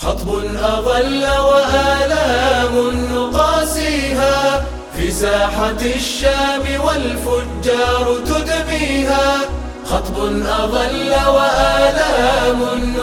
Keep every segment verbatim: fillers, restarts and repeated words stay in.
خطب أغل وآلام نقاسيها في ساحة الشام والفجار تدميها. خطب أغل وآلام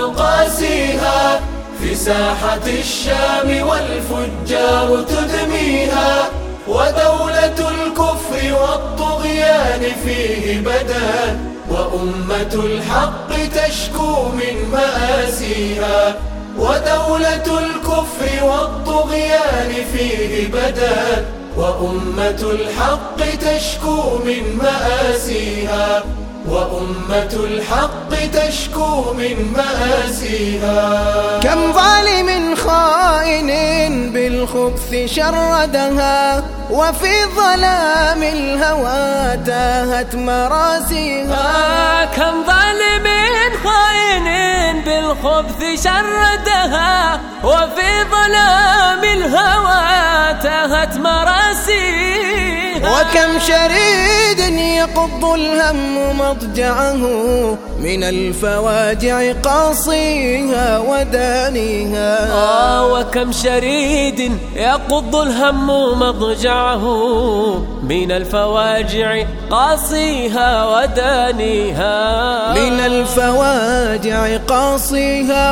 نقاسيها في ساحة الشام والفجار تدميها. ودولة الكفر والطغيان فيه بدات، وأمة الحق تشكو من مآسيها. ودولة الكفر والطغيان فيه بدات، وأمة الحق تشكو من مآسيها. وأمة الحق تشكو من مآسيها. كم ظالم خائن بالخبث شردها، وفي ظلام الهوى تاهت مراسيها. كم ظالم خائن بالخبث شردها، وفي ظلام الهوى تاهت مراسيها. وكم شريد يقض الهم مضجعه، من الفواجع قاصيها ودانيها. آه وكم شريد يقض الهم مضجعه، من الفواجع قاصيها ودانيها. من الفواجع قاصيها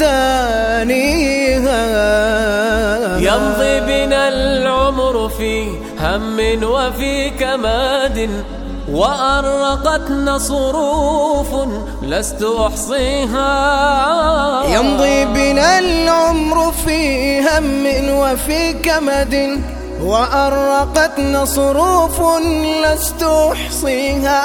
ودانيها. يمضي بنا العمر في هم وفي كماد، وأرقتنا صروف لست أحصيها. يمضي بنا العمر في هم وفي كمد، وأرقتنا صروف لست أحصيها.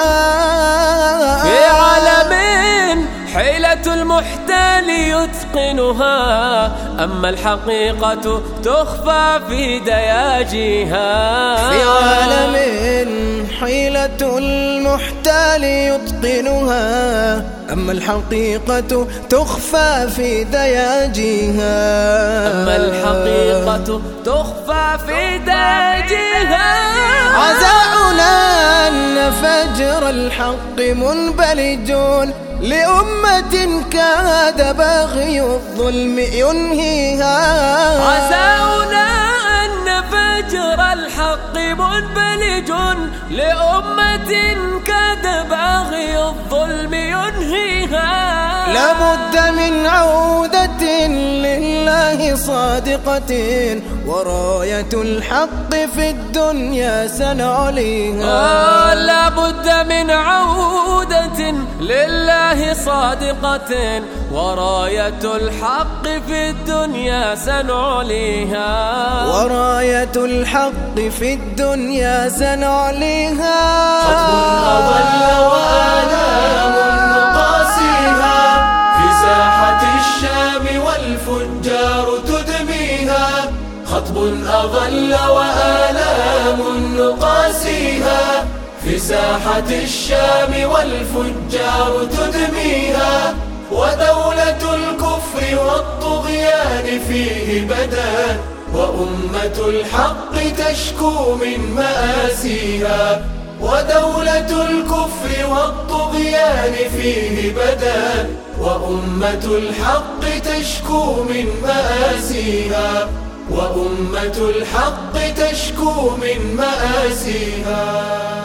في عالم حيلة المحتال يتقنها، أما الحقيقة تخفى في دياجيها. في عالم حيلة المحتال يتقنها، أما الحقيقة تخفى في دياجيها. أما الحقيقة تخفى في دياجيها. عزاؤنا أن فجر الحق منبلج، لأمة كاد باغي الظلم ينهيها. عزاؤنا أن فجر الحق منبلج، لأمة كاد باغي الظلم ينهيها. لابد من عودة لله صادقة، وراية الحق في الدنيا سنعليها. لابد من عودة لله صادقة، وراية الحق في الدنيا سنعليها. وراية الحق في الدنيا سنعليها. خطب أضل وآلام نقاسيها في ساحة الشام والفجار تدميها. خطب أغل وآلام نقاسيها في ساحة الشام والفجار تدميها. ودولة الكفر والطغيان فيه بدات، وأمة الحق تشكو من مآسيها. ودولة الكفر والطغيان فيه بدات، وأمة الحق تشكو من مآسيها. وأمة الحق تشكو من مآسيها.